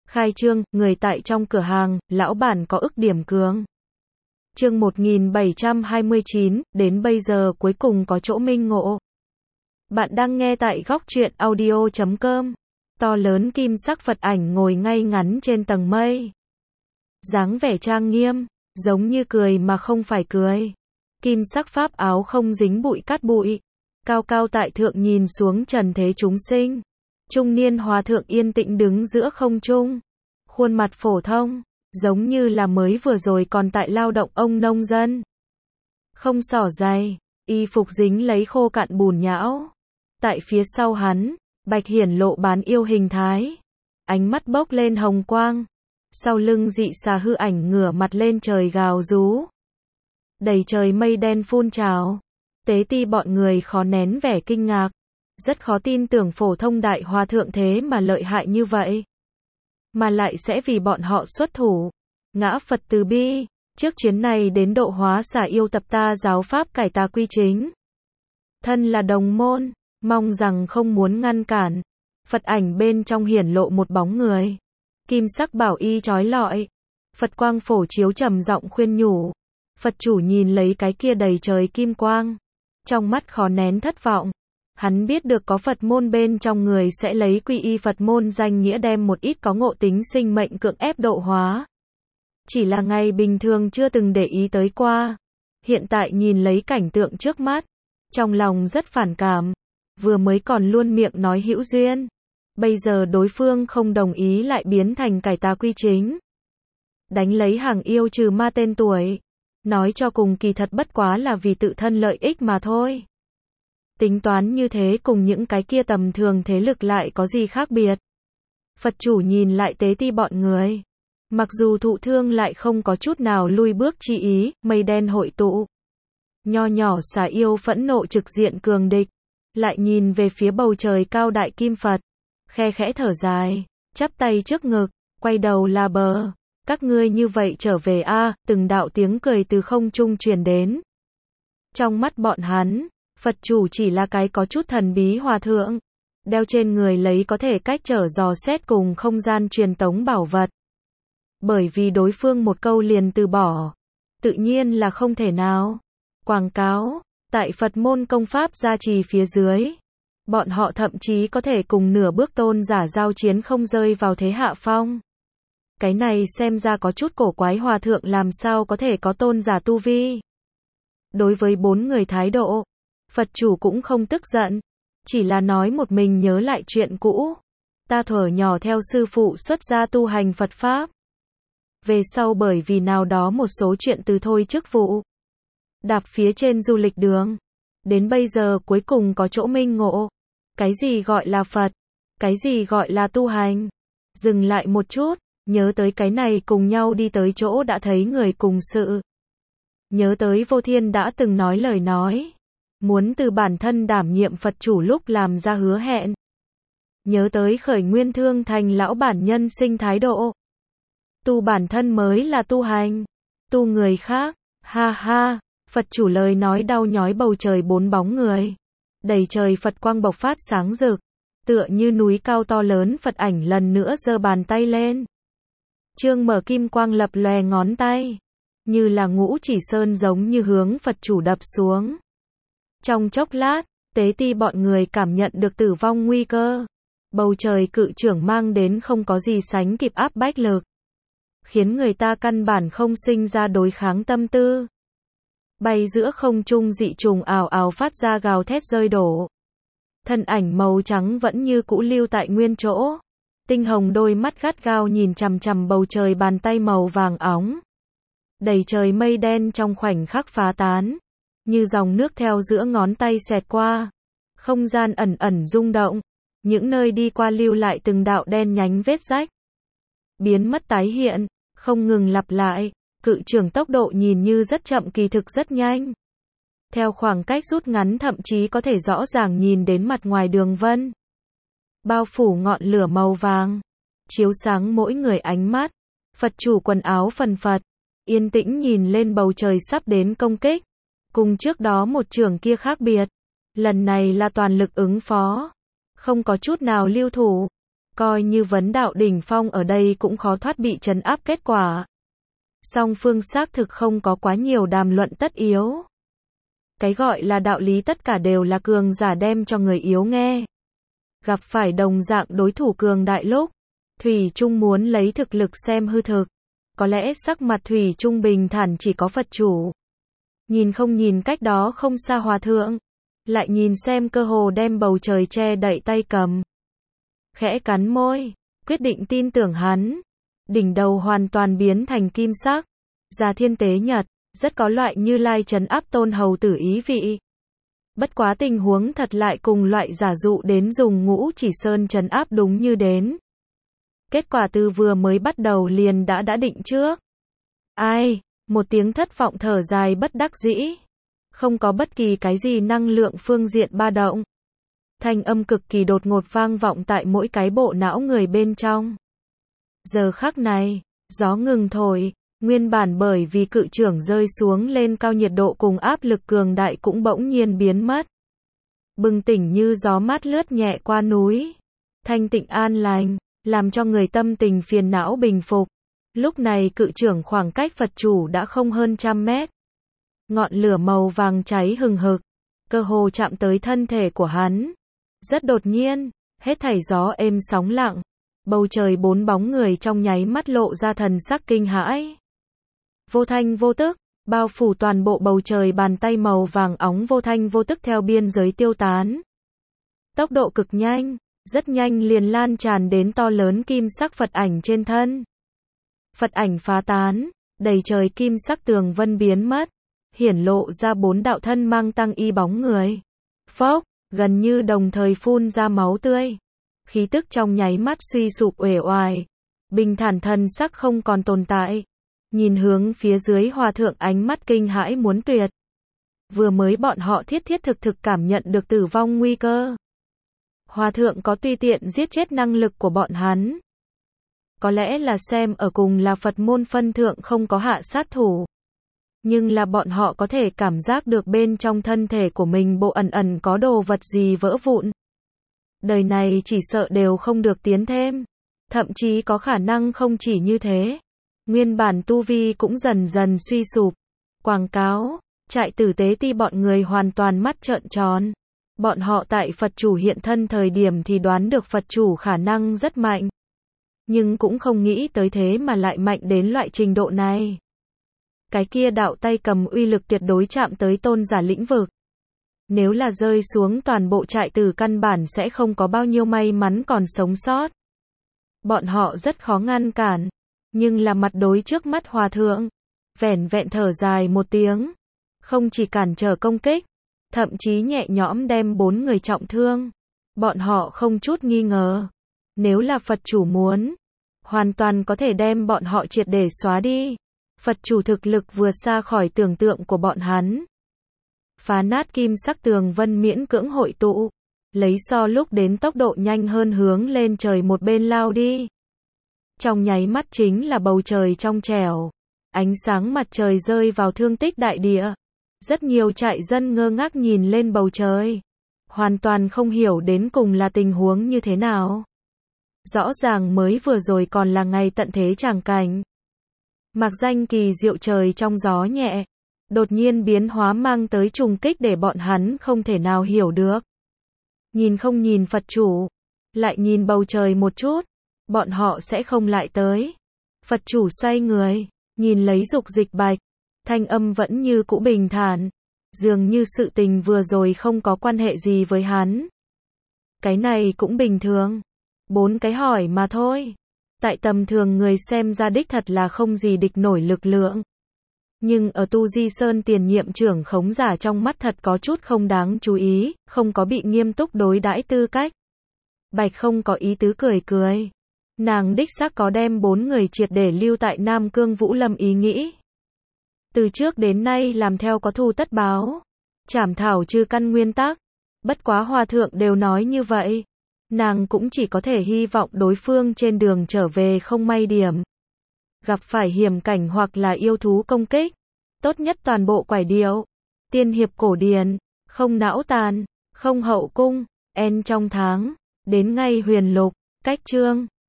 Khai trương, người tại trong cửa hàng, lão bản có ức điểm cường. Chương 1729, đến bây giờ cuối cùng có chỗ minh ngộ. Bạn đang nghe tại góc truyện audio.com. To lớn kim sắc Phật ảnh ngồi ngay ngắn trên tầng mây. Dáng vẻ trang nghiêm, giống như cười mà không phải cười. Kim sắc pháp áo không dính bụi cát bụi. Cao cao tại thượng nhìn xuống trần thế chúng sinh. Trung niên hòa thượng yên tĩnh đứng giữa không trung. Khuôn mặt phổ thông, giống như là mới vừa rồi còn tại lao động ông nông dân. Không xỏ giày, y phục dính lấy khô cạn bùn nhão. Tại phía sau hắn, Bạch hiển lộ bán yêu hình thái. Ánh mắt bốc lên hồng quang. Sau lưng dị xà hư ảnh ngửa mặt lên trời gào rú. Đầy trời mây đen phun trào. Tế ti bọn người khó nén vẻ kinh ngạc. Rất khó tin tưởng phổ thông đại hòa thượng thế mà lợi hại như vậy. Mà lại sẽ vì bọn họ xuất thủ. Ngã Phật từ bi, trước chuyến này đến độ hóa xà yêu tập ta giáo pháp cải tà quy chính. Thân là đồng môn, mong rằng không muốn ngăn cản. Phật ảnh bên trong hiển lộ một bóng người. Kim sắc bảo y chói lọi. Phật quang phổ chiếu trầm giọng khuyên nhủ. Phật chủ nhìn lấy cái kia đầy trời kim quang. Trong mắt khó nén thất vọng. Hắn biết được có Phật môn bên trong người sẽ lấy quy y Phật môn danh nghĩa đem một ít có ngộ tính sinh mệnh cưỡng ép độ hóa. Chỉ là ngày bình thường chưa từng để ý tới qua. Hiện tại nhìn lấy cảnh tượng trước mắt. Trong lòng rất phản cảm. Vừa mới còn luôn miệng nói hữu duyên. Bây giờ đối phương không đồng ý lại biến thành cải tà quy chính. Đánh lấy hàng yêu trừ ma tên tuổi. Nói cho cùng kỳ thật bất quá là vì tự thân lợi ích mà thôi. Tính toán như thế cùng những cái kia tầm thường thế lực lại có gì khác biệt. Phật chủ nhìn lại tế ti bọn người. Mặc dù thụ thương lại không có chút nào lui bước chi ý, mây đen hội tụ. Nho nhỏ xà yêu phẫn nộ trực diện cường địch. Lại nhìn về phía bầu trời cao đại kim Phật. Khe khẽ thở dài, chắp tay trước ngực, quay đầu là bờ. Các ngươi như vậy trở về a, từng đạo tiếng cười từ không trung truyền đến. Trong mắt bọn hắn, Phật chủ chỉ là cái có chút thần bí hòa thượng. Đeo trên người lấy có thể cách trở dò xét cùng không gian truyền tống bảo vật. Bởi vì đối phương một câu liền từ bỏ. Tự nhiên là không thể nào. Quảng cáo, tại Phật môn công pháp gia trì phía dưới. Bọn họ thậm chí có thể cùng nửa bước tôn giả giao chiến không rơi vào thế hạ phong. Cái này xem ra có chút cổ quái, hòa thượng làm sao có thể có tôn giả tu vi. Đối với bốn người thái độ, Phật chủ cũng không tức giận. Chỉ là nói một mình nhớ lại chuyện cũ. Ta thuở nhỏ theo sư phụ xuất gia tu hành Phật Pháp. Về sau bởi vì nào đó một số chuyện từ thôi chức vụ. Đạp phía trên du lịch đường. Đến bây giờ cuối cùng có chỗ minh ngộ. Cái gì gọi là Phật? Cái gì gọi là tu hành? Dừng lại một chút, nhớ tới cái này cùng nhau đi tới chỗ đã thấy người cùng sự. Nhớ tới Vô Thiên đã từng nói lời nói. Muốn từ bản thân đảm nhiệm Phật chủ lúc làm ra hứa hẹn. Nhớ tới khởi nguyên thương thành lão bản nhân sinh thái độ. Tu bản thân mới là tu hành. Tu người khác, ha ha, Phật chủ lời nói đau nhói bầu trời bốn bóng người. Đầy trời Phật quang bộc phát sáng rực. Tựa như núi cao to lớn Phật ảnh lần nữa giơ bàn tay lên. Trương mở kim quang lập lòe ngón tay. Như là ngũ chỉ sơn giống như hướng Phật chủ đập xuống. Trong chốc lát, tế ti bọn người cảm nhận được tử vong nguy cơ. Bầu trời cự trưởng mang đến không có gì sánh kịp áp bách lực. Khiến người ta căn bản không sinh ra đối kháng tâm tư. Bay giữa không trung dị trùng ào ào phát ra gào thét rơi đổ. Thân ảnh màu trắng vẫn như cũ lưu tại nguyên chỗ. Tinh hồng đôi mắt gắt gao nhìn chằm chằm bầu trời, bàn tay màu vàng óng. Đầy trời mây đen trong khoảnh khắc phá tán. Như dòng nước theo giữa ngón tay xẹt qua. Không gian ẩn ẩn rung động. Những nơi đi qua lưu lại từng đạo đen nhánh vết rách. Biến mất tái hiện, không ngừng lặp lại. Cự trưởng tốc độ nhìn như rất chậm kỳ thực rất nhanh. Theo khoảng cách rút ngắn thậm chí có thể rõ ràng nhìn đến mặt ngoài đường vân. Bao phủ ngọn lửa màu vàng. Chiếu sáng mỗi người ánh mắt. Phật chủ quần áo phần phật. Yên tĩnh nhìn lên bầu trời sắp đến công kích. Cùng trước đó một trường kia khác biệt. Lần này là toàn lực ứng phó. Không có chút nào lưu thủ. coi như vấn đạo đỉnh phong ở đây cũng khó thoát bị trấn áp kết quả. Song phương xác thực không có quá nhiều đàm luận tất yếu. Cái gọi là đạo lý tất cả đều là cường giả đem cho người yếu nghe. Gặp phải đồng dạng đối thủ cường đại lúc, Thủy Chung muốn lấy thực lực xem hư thực. Có lẽ sắc mặt Thủy Chung bình thản chỉ có Phật chủ. Nhìn không nhìn cách đó không xa hòa thượng, lại nhìn xem cơ hồ đem bầu trời che đậy tay cầm. Khẽ cắn môi, quyết định tin tưởng hắn. Đỉnh đầu hoàn toàn biến thành kim sắc. Già thiên tế nhật, rất có loại Như Lai trấn áp tôn hầu tử ý vị. Bất quá tình huống thật lại cùng loại giả dụ đến dùng Ngũ Chỉ Sơn trấn áp đúng như đến. Kết quả từ vừa mới bắt đầu liền đã định trước. Ai, một tiếng thất vọng thở dài bất đắc dĩ. Không có bất kỳ cái gì năng lượng phương diện ba động. Thanh âm cực kỳ đột ngột vang vọng tại mỗi cái bộ não người bên trong. Giờ khắc này, gió ngừng thổi, nguyên bản bởi vì cự trưởng rơi xuống lên cao nhiệt độ cùng áp lực cường đại cũng bỗng nhiên biến mất. Bừng tỉnh như gió mát lướt nhẹ qua núi. Thanh tịnh an lành, làm cho người tâm tình phiền não bình phục. Lúc này cự trưởng khoảng cách Phật chủ đã không hơn 100 mét. Ngọn lửa màu vàng cháy hừng hực, cơ hồ chạm tới thân thể của hắn. Rất đột nhiên, hết thảy gió êm sóng lặng. Bầu trời 4 bóng người trong nháy mắt lộ ra thần sắc kinh hãi. Vô thanh vô tức, bao phủ toàn bộ bầu trời bàn tay màu vàng óng vô thanh vô tức theo biên giới tiêu tán. Tốc độ cực nhanh, rất nhanh liền lan tràn đến to lớn kim sắc Phật ảnh trên thân. Phật ảnh phá tán, đầy trời kim sắc tường vân biến mất, hiển lộ ra 4 đạo thân mang tăng y bóng người. Phốc, gần như đồng thời phun ra máu tươi. Khí tức trong nháy mắt suy sụp uể oải. Bình thản thần sắc không còn tồn tại. Nhìn hướng phía dưới hòa thượng ánh mắt kinh hãi muốn tuyệt. Vừa mới bọn họ thiết thực cảm nhận được tử vong nguy cơ. Hòa thượng có tùy tiện giết chết năng lực của bọn hắn. Có lẽ là xem ở cùng là Phật môn phân thượng không có hạ sát thủ. Nhưng là bọn họ có thể cảm giác được bên trong thân thể của mình bộ ẩn có đồ vật gì vỡ vụn. Đời này chỉ sợ đều không được tiến thêm. Thậm chí có khả năng không chỉ như thế. Nguyên bản tu vi cũng dần dần suy sụp. Quảng cáo, trại tử tế ti bọn người hoàn toàn mắt trợn tròn. Bọn họ tại Phật chủ hiện thân thời điểm thì đoán được Phật chủ khả năng rất mạnh. Nhưng cũng không nghĩ tới thế mà lại mạnh đến loại trình độ này. Cái kia đạo tay cầm uy lực tuyệt đối chạm tới tôn giả lĩnh vực. Nếu là rơi xuống toàn bộ trại tử căn bản sẽ không có bao nhiêu may mắn còn sống sót. Bọn họ rất khó ngăn cản. Nhưng là mặt đối trước mắt hòa thượng. Vẻn vẹn thở dài một tiếng. Không chỉ cản trở công kích. Thậm chí nhẹ nhõm đem 4 người trọng thương. Bọn họ không chút nghi ngờ. Nếu là Phật chủ muốn. Hoàn toàn có thể đem bọn họ triệt để xóa đi. Phật chủ thực lực vượt xa khỏi tưởng tượng của bọn hắn. Phá nát kim sắc tường vân miễn cưỡng hội tụ. Lấy so lúc đến tốc độ nhanh hơn hướng lên trời một bên lao đi. Trong nháy mắt chính là bầu trời trong trẻo. Ánh sáng mặt trời rơi vào thương tích đại địa. Rất nhiều trại dân ngơ ngác nhìn lên bầu trời. Hoàn toàn không hiểu đến cùng là tình huống như thế nào. Rõ ràng mới vừa rồi còn là ngày tận thế tràng cảnh. Mạc danh kỳ diệu trời trong gió nhẹ. Đột nhiên biến hóa mang tới trùng kích để bọn hắn không thể nào hiểu được. Nhìn không nhìn Phật chủ. Lại nhìn bầu trời một chút. Bọn họ sẽ không lại tới. Phật chủ xoay người. Nhìn lấy Dục Dịch Bạch. Thanh âm vẫn như cũ bình thản. Dường như sự tình vừa rồi không có quan hệ gì với hắn. Cái này cũng bình thường. 4 cái hỏi mà thôi. Tại tầm thường người xem ra đích thật là không gì địch nổi lực lượng. Nhưng ở Tu Di Sơn tiền nhiệm trưởng khống giả trong mắt thật có chút không đáng chú ý, không có bị nghiêm túc đối đãi tư cách. Bạch không có ý tứ cười cười. Nàng đích xác có đem 4 người triệt để lưu tại Nam Cương Vũ Lâm ý nghĩ. Từ trước đến nay làm theo có thù tất báo. Trảm thảo trừ căn nguyên tắc. Bất quá hòa thượng đều nói như vậy. Nàng cũng chỉ có thể hy vọng đối phương trên đường trở về không may điểm. Gặp phải hiểm cảnh hoặc là yêu thú công kích. Tốt nhất toàn bộ quải điệu. Tiên hiệp cổ điển. Không não tàn. Không hậu cung. En trong tháng. Đến ngay huyền lục. Cách chương